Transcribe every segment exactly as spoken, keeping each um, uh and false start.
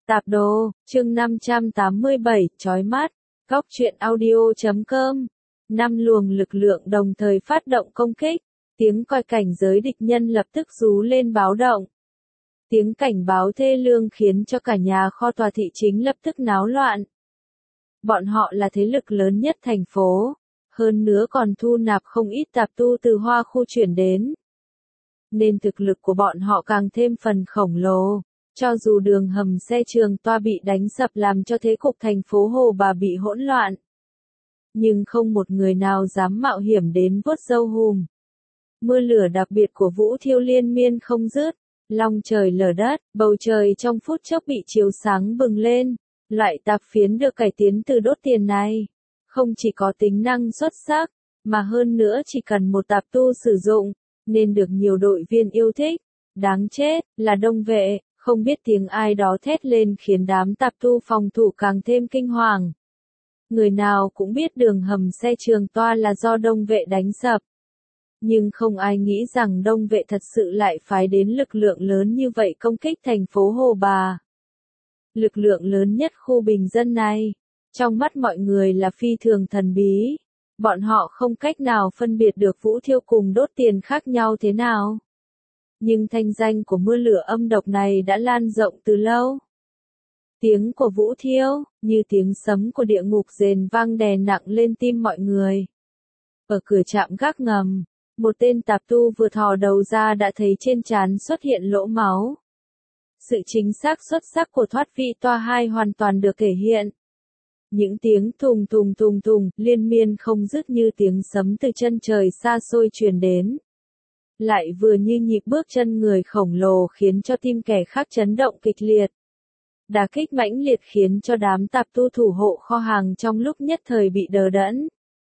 Tạp đồ, chương năm trăm tám mươi bảy, chói mắt, góc truyện audio chấm com. Năm luồng lực lượng đồng thời phát động công kích, tiếng còi cảnh giới địch nhân lập tức rú lên báo động. Tiếng cảnh báo thê lương khiến cho cả nhà kho tòa thị chính lập tức náo loạn. Bọn họ là thế lực lớn nhất thành phố, hơn nữa còn thu nạp không ít tạp tu từ Hoa khu chuyển đến. Nên thực lực của bọn họ càng thêm phần khổng lồ. Cho dù đường hầm xe trường toa bị đánh sập làm cho thế cục thành phố Hồ Bà bị hỗn loạn, nhưng không một người nào dám mạo hiểm đến vuốt râu hùm. Mưa lửa đặc biệt của Vũ Thiêu liên miên không dứt, long trời lở đất, bầu trời trong phút chốc bị chiếu sáng bừng lên. Loại tạp phiến được cải tiến từ đốt tiền này, không chỉ có tính năng xuất sắc, mà hơn nữa chỉ cần một tạp tu sử dụng, nên được nhiều đội viên yêu thích. Đáng chết, là đông vệ. Không biết tiếng ai đó thét lên khiến đám tạp tu phòng thủ càng thêm kinh hoàng. Người nào cũng biết đường hầm xe trường toa là do đông vệ đánh sập. Nhưng không ai nghĩ rằng đông vệ thật sự lại phái đến lực lượng lớn như vậy công kích thành phố Hồ Bà. Lực lượng lớn nhất khu bình dân này, trong mắt mọi người là phi thường thần bí. Bọn họ không cách nào phân biệt được Vũ Thiêu cùng đốt tiền khác nhau thế nào. Nhưng thanh danh của mưa lửa âm độc này đã lan rộng từ lâu. Tiếng của Vũ Thiêu, như tiếng sấm của địa ngục rền vang đè nặng lên tim mọi người. Ở cửa trạm gác ngầm, một tên tạp tu vừa thò đầu ra đã thấy trên trán xuất hiện lỗ máu. Sự chính xác xuất sắc của thoát vị toa hai hoàn toàn được thể hiện. Những tiếng thùng thùng thùng thùng liên miên không dứt như tiếng sấm từ chân trời xa xôi truyền đến. Lại vừa như nhịp bước chân người khổng lồ khiến cho tim kẻ khác chấn động kịch liệt. Đả kích mãnh liệt khiến cho đám tạp tu thủ hộ kho hàng trong lúc nhất thời bị đờ đẫn.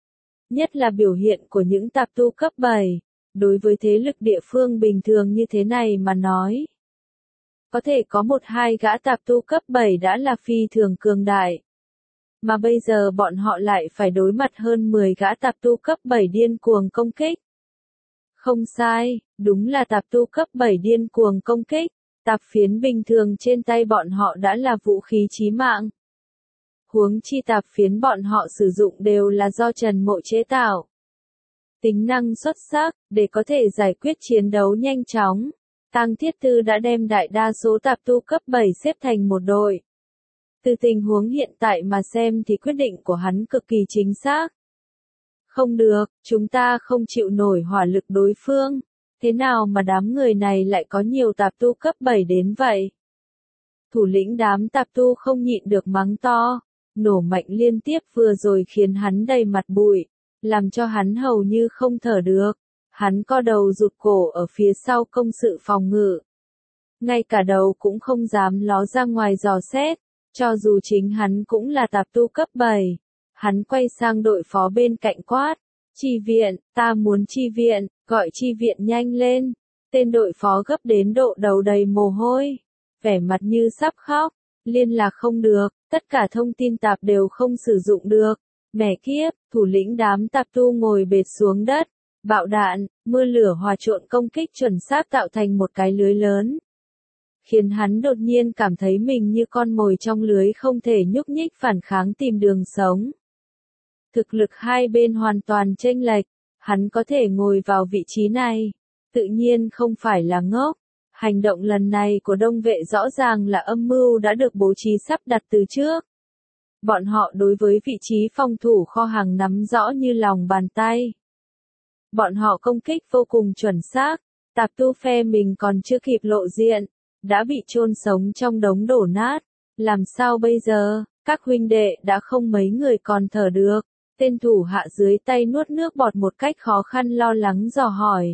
Nhất là biểu hiện của những tạp tu cấp bảy, đối với thế lực địa phương bình thường như thế này mà nói. Có thể có một hai gã tạp tu cấp bảy đã là phi thường cường đại. Mà bây giờ bọn họ lại phải đối mặt hơn mười gã tạp tu cấp bảy điên cuồng công kích. Không sai, đúng là tạp tu cấp bảy điên cuồng công kích, tạp phiến bình thường trên tay bọn họ đã là vũ khí chí mạng. Huống chi tạp phiến bọn họ sử dụng đều là do Trần Mộ chế tạo. Tính năng xuất sắc, để có thể giải quyết chiến đấu nhanh chóng, Tang Thiết Tư đã đem đại đa số tạp tu cấp bảy xếp thành một đội. Từ tình huống hiện tại mà xem thì quyết định của hắn cực kỳ chính xác. Không được, chúng ta không chịu nổi hỏa lực đối phương. Thế nào mà đám người này lại có nhiều tạp tu cấp bảy đến vậy? Thủ lĩnh đám tạp tu không nhịn được mắng to. Nổ mạnh liên tiếp vừa rồi khiến hắn đầy mặt bụi, làm cho hắn hầu như không thở được. Hắn co đầu rụt cổ ở phía sau công sự phòng ngự. Ngay cả đầu cũng không dám ló ra ngoài dò xét, cho dù chính hắn cũng là tạp tu cấp bảy. Hắn quay sang đội phó bên cạnh quát, chi viện, ta muốn chi viện, gọi chi viện nhanh lên. Tên đội phó gấp đến độ đầu đầy mồ hôi, vẻ mặt như sắp khóc, liên lạc không được, tất cả thông tin tạp đều không sử dụng được. Mẹ kiếp, thủ lĩnh đám tạp tu ngồi bệt xuống đất, bạo đạn, mưa lửa hòa trộn công kích chuẩn xác tạo thành một cái lưới lớn. Khiến hắn đột nhiên cảm thấy mình như con mồi trong lưới không thể nhúc nhích phản kháng tìm đường sống. Thực lực hai bên hoàn toàn chênh lệch, hắn có thể ngồi vào vị trí này, tự nhiên không phải là ngốc. Hành động lần này của đông vệ rõ ràng là âm mưu đã được bố trí sắp đặt từ trước. Bọn họ đối với vị trí phòng thủ kho hàng nắm rõ như lòng bàn tay. Bọn họ công kích vô cùng chuẩn xác, tạp tu phe mình còn chưa kịp lộ diện, đã bị chôn sống trong đống đổ nát. Làm sao bây giờ, các huynh đệ đã không mấy người còn thở được. Tên thủ hạ dưới tay nuốt nước bọt một cách khó khăn lo lắng dò hỏi.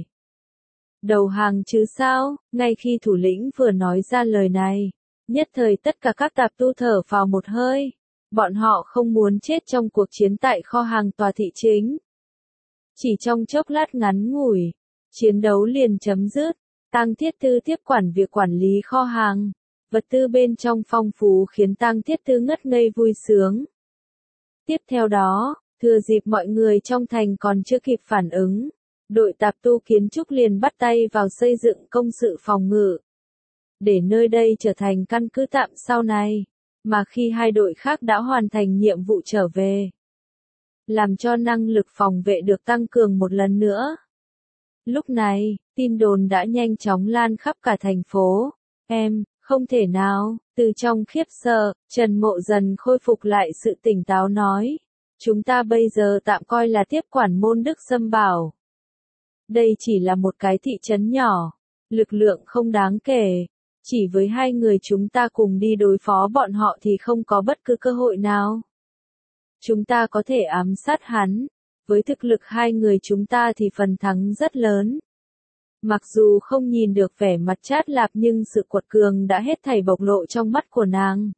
Đầu hàng chứ sao? Ngay khi thủ lĩnh vừa nói ra lời này, nhất thời tất cả các tạp tu thở phào một hơi. Bọn họ không muốn chết trong cuộc chiến tại kho hàng tòa thị chính. Chỉ trong chốc lát ngắn ngủi, chiến đấu liền chấm dứt. Tang Thiết Tư tiếp quản việc quản lý kho hàng. Vật tư bên trong phong phú khiến Tang Thiết Tư ngất ngây vui sướng. Tiếp theo đó, thừa dịp mọi người trong thành còn chưa kịp phản ứng, đội tạp tu kiến trúc liền bắt tay vào xây dựng công sự phòng ngự. để nơi đây trở thành căn cứ tạm sau này, mà khi hai đội khác đã hoàn thành nhiệm vụ trở về, làm cho năng lực phòng vệ được tăng cường một lần nữa. Lúc này, tin đồn đã nhanh chóng lan khắp cả thành phố. Em, không thể nào, từ trong khiếp sợ, Trần Mộ dần khôi phục lại sự tỉnh táo nói. Chúng ta bây giờ tạm coi là tiếp quản môn Đức Sâm Bảo. Đây chỉ là một cái thị trấn nhỏ, lực lượng không đáng kể. Chỉ với hai người chúng ta cùng đi đối phó bọn họ thì không có bất cứ cơ hội nào. Chúng ta có thể ám sát hắn. Với thực lực hai người chúng ta thì phần thắng rất lớn. Mặc dù không nhìn được vẻ mặt Trát Lạp nhưng sự quật cường đã hết thảy bộc lộ trong mắt của nàng.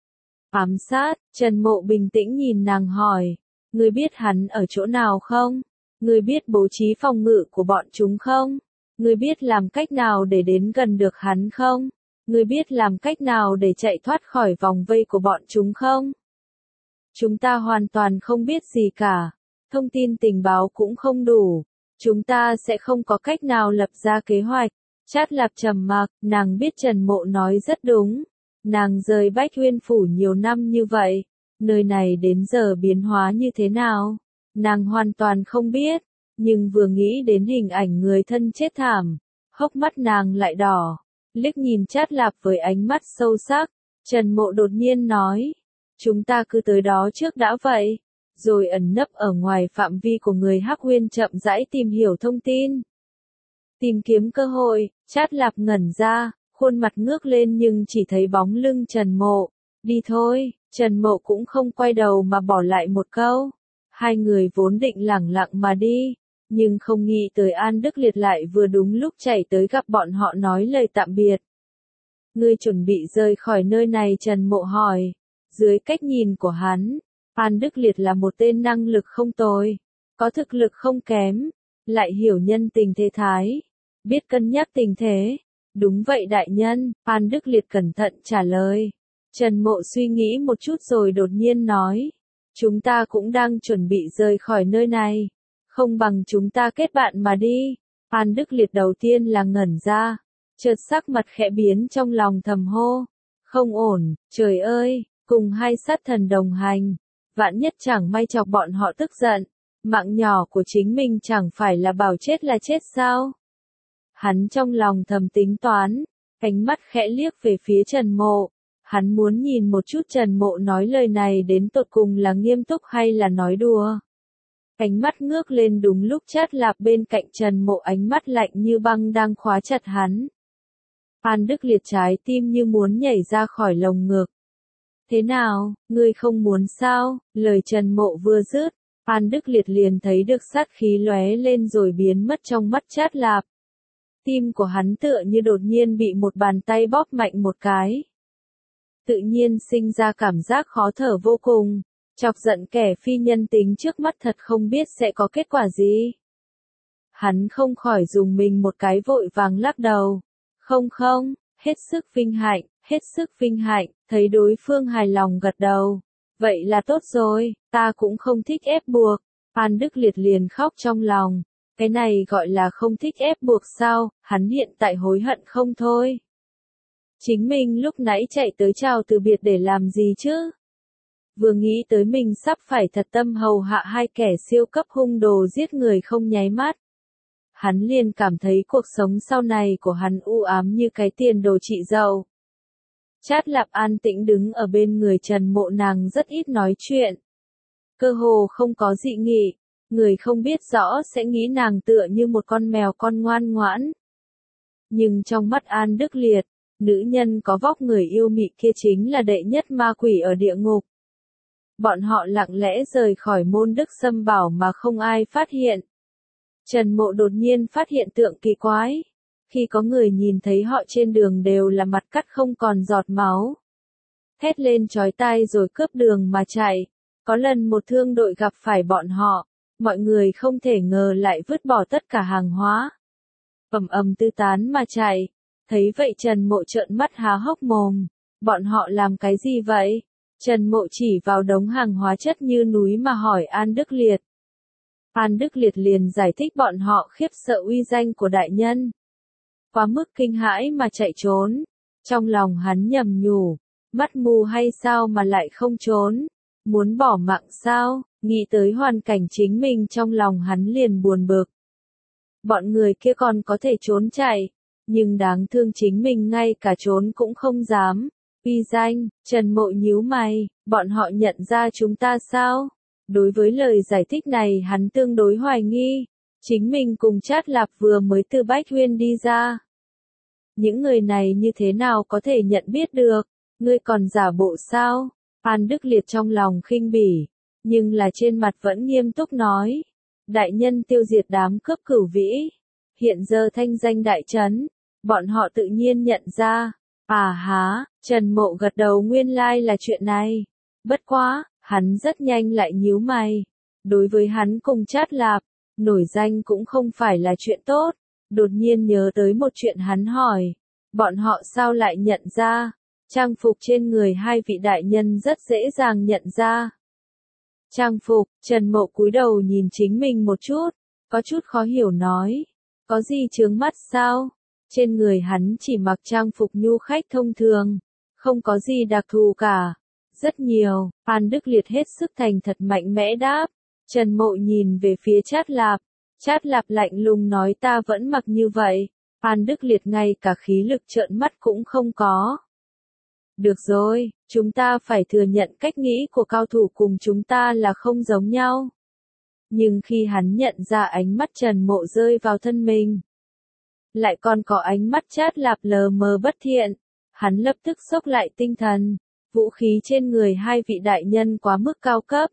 Ám sát, Trần Mộ bình tĩnh nhìn nàng hỏi. Ngươi biết hắn ở chỗ nào không? Ngươi biết bố trí phòng ngự của bọn chúng không? Ngươi biết làm cách nào để đến gần được hắn không? Ngươi biết làm cách nào để chạy thoát khỏi vòng vây của bọn chúng không? Chúng ta hoàn toàn không biết gì cả. Thông tin tình báo cũng không đủ. Chúng ta sẽ không có cách nào lập ra kế hoạch. Trát Lạp trầm mặc, nàng biết Trần Mộ nói rất đúng. Nàng rời Bách Huyên Phủ nhiều năm như vậy. Nơi này đến giờ biến hóa như thế nào? Nàng hoàn toàn không biết. Nhưng vừa nghĩ đến hình ảnh người thân chết thảm, hốc mắt nàng lại đỏ. Liếc nhìn Trát Lạp với ánh mắt sâu sắc. Trần Mộ đột nhiên nói. Chúng ta cứ tới đó trước đã vậy. Rồi ẩn nấp ở ngoài phạm vi của người Hắc Huyên chậm rãi tìm hiểu thông tin. Tìm kiếm cơ hội, Trát Lạp ngẩn ra, khuôn mặt ngước lên nhưng chỉ thấy bóng lưng Trần Mộ. Đi thôi, Trần Mộ cũng không quay đầu mà bỏ lại một câu. Hai người vốn định lẳng lặng mà đi, nhưng không nghĩ tới An Đức Liệt lại vừa đúng lúc chạy tới gặp bọn họ nói lời tạm biệt. Ngươi chuẩn bị rời khỏi nơi này, Trần Mộ hỏi. Dưới cách nhìn của hắn, An Đức Liệt là một tên năng lực không tồi, có thực lực không kém, lại hiểu nhân tình thế thái, biết cân nhắc tình thế. Đúng vậy đại nhân, An Đức Liệt cẩn thận trả lời. Trần Mộ suy nghĩ một chút rồi đột nhiên nói. Chúng ta cũng đang chuẩn bị rời khỏi nơi này. Không bằng chúng ta kết bạn mà đi. An Đức Liệt đầu tiên là ngẩn ra. Chợt sắc mặt khẽ biến trong lòng thầm hô. Không ổn, trời ơi, cùng hai sát thần đồng hành. Vạn nhất chẳng may chọc bọn họ tức giận. Mạng nhỏ của chính mình chẳng phải là bảo chết là chết sao? Hắn trong lòng thầm tính toán. Ánh mắt khẽ liếc về phía Trần Mộ. Hắn muốn nhìn một chút Trần Mộ nói lời này đến tột cùng là nghiêm túc hay là nói đùa. Ánh mắt ngước lên đúng lúc Trát Lạp bên cạnh Trần Mộ, ánh mắt lạnh như băng đang khóa chặt hắn. An Đức Liệt trái tim như muốn nhảy ra khỏi lồng ngực. Thế nào, ngươi không muốn sao? Lời Trần Mộ vừa dứt, An Đức Liệt liền thấy được sát khí lóe lên rồi biến mất trong mắt Trát Lạp. Tim của hắn tựa như đột nhiên bị một bàn tay bóp mạnh một cái. Tự nhiên sinh ra cảm giác khó thở vô cùng, chọc giận kẻ phi nhân tính trước mắt thật không biết sẽ có kết quả gì. Hắn không khỏi dùng mình một cái vội vàng lắc đầu. Không không, hết sức vinh hạnh, hết sức vinh hạnh, thấy đối phương hài lòng gật đầu. Vậy là tốt rồi, ta cũng không thích ép buộc. An Đức Liệt liền khóc trong lòng. Cái này gọi là không thích ép buộc sao, hắn hiện tại hối hận không thôi. Chính mình lúc nãy chạy tới chào từ biệt để làm gì chứ? Vừa nghĩ tới mình sắp phải thật tâm hầu hạ hai kẻ siêu cấp hung đồ giết người không nháy mắt. Hắn liền cảm thấy cuộc sống sau này của hắn u ám như cái tiền đồ chị dâu. Trát Lạp an tĩnh đứng ở bên người Trần Mộ, nàng rất ít nói chuyện. Cơ hồ không có dị nghị, người không biết rõ sẽ nghĩ nàng tựa như một con mèo con ngoan ngoãn. Nhưng trong mắt An Đức Liệt, nữ nhân có vóc người yêu mị kia chính là đệ nhất ma quỷ ở địa ngục. Bọn họ lặng lẽ rời khỏi môn Đức Sâm Bảo mà không ai phát hiện. Trần Mộ đột nhiên phát hiện tượng kỳ quái. Khi có người nhìn thấy họ trên đường đều là mặt cắt không còn giọt máu. Thét lên chói tai rồi cướp đường mà chạy. Có lần một thương đội gặp phải bọn họ, mọi người không thể ngờ lại vứt bỏ tất cả hàng hóa. Ầm ầm tư tán mà chạy. Thấy vậy Trần Mộ trợn mắt há hốc mồm. Bọn họ làm cái gì vậy? Trần Mộ chỉ vào đống hàng hóa chất như núi mà hỏi An Đức Liệt. An Đức Liệt liền giải thích bọn họ khiếp sợ uy danh của đại nhân. Quá mức kinh hãi mà chạy trốn. Trong lòng hắn nhầm nhủ, mắt mù hay sao mà lại không trốn, muốn bỏ mạng sao, nghĩ tới hoàn cảnh chính mình trong lòng hắn liền buồn bực. Bọn người kia còn có thể trốn chạy, nhưng đáng thương chính mình ngay cả trốn cũng không dám. Uy danh, Trần Mộ nhíu mày, bọn họ nhận ra chúng ta sao? Đối với lời giải thích này hắn tương đối hoài nghi, chính mình cùng Trát Lạp vừa mới từ Bách Huyên đi ra. Những người này như thế nào có thể nhận biết được, ngươi còn giả bộ sao? An Đức Liệt trong lòng khinh bỉ, nhưng là trên mặt vẫn nghiêm túc nói. Đại nhân tiêu diệt đám cướp Cửu Vĩ, hiện giờ thanh danh đại trấn, bọn họ tự nhiên nhận ra. À há, Trần Mộ gật đầu, nguyên lai là chuyện này. Bất quá, hắn rất nhanh lại nhíu mày. Đối với hắn cùng Trát Lạp, nổi danh cũng không phải là chuyện tốt. Đột nhiên nhớ tới một chuyện hắn hỏi, bọn họ sao lại nhận ra? Trang phục trên người hai vị đại nhân rất dễ dàng nhận ra. Trang phục, Trần Mộ cúi đầu nhìn chính mình một chút, có chút khó hiểu nói, có gì chướng mắt sao? Trên người hắn chỉ mặc trang phục nhu khách thông thường, không có gì đặc thù cả. Rất nhiều, An Đức Liệt hết sức thành thật mạnh mẽ đáp. Trần Mộ nhìn về phía Trát Lạp, Trát Lạp lạnh lùng nói ta vẫn mặc như vậy. An Đức Liệt ngay cả khí lực trợn mắt cũng không có. Được rồi, chúng ta phải thừa nhận cách nghĩ của cao thủ cùng chúng ta là không giống nhau. Nhưng khi hắn nhận ra ánh mắt Trần Mộ rơi vào thân mình, lại còn có ánh mắt Trát Lạp lờ mờ bất thiện, hắn lập tức xốc lại tinh thần. Vũ khí trên người hai vị đại nhân quá mức cao cấp.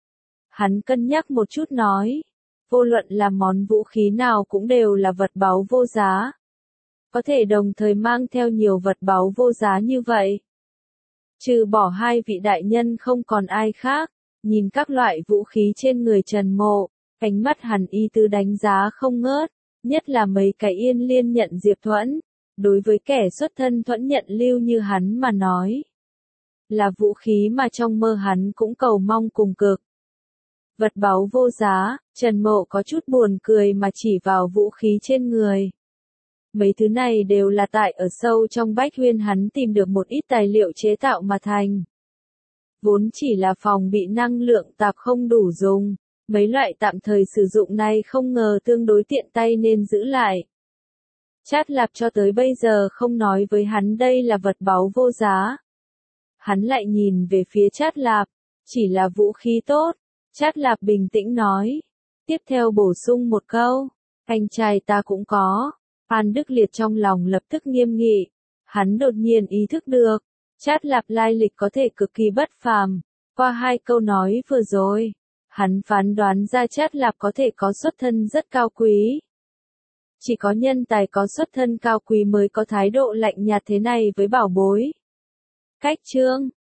Hắn cân nhắc một chút nói, vô luận là món vũ khí nào cũng đều là vật báu vô giá. Có thể đồng thời mang theo nhiều vật báu vô giá như vậy. Trừ bỏ hai vị đại nhân không còn ai khác, nhìn các loại vũ khí trên người Trần Mộ, ánh mắt hắn y tứ đánh giá không ngớt, nhất là mấy cái Yên Liên nhận Diệp Thuẫn. Đối với kẻ xuất thân Thuẫn nhận lưu như hắn mà nói, là vũ khí mà trong mơ hắn cũng cầu mong cùng cực. Vật báu vô giá, Trần Mộ có chút buồn cười mà chỉ vào vũ khí trên người. Mấy thứ này đều là tại ở sâu trong Bách Huyên hắn tìm được một ít tài liệu chế tạo mà thành. Vốn chỉ là phòng bị năng lượng tạp không đủ dùng, mấy loại tạm thời sử dụng này không ngờ tương đối tiện tay nên giữ lại. Trát Lạp cho tới bây giờ không nói với hắn đây là vật báu vô giá. Hắn lại nhìn về phía Trát Lạp, chỉ là vũ khí tốt. Trát Lạp bình tĩnh nói, tiếp theo bổ sung một câu, anh trai ta cũng có. An Đức Liệt trong lòng lập tức nghiêm nghị, hắn đột nhiên ý thức được, Trát Lạp lai lịch có thể cực kỳ bất phàm. Qua hai câu nói vừa rồi, hắn phán đoán ra Trát Lạp có thể có xuất thân rất cao quý. Chỉ có nhân tài có xuất thân cao quý mới có thái độ lạnh nhạt thế này với bảo bối. Cách chương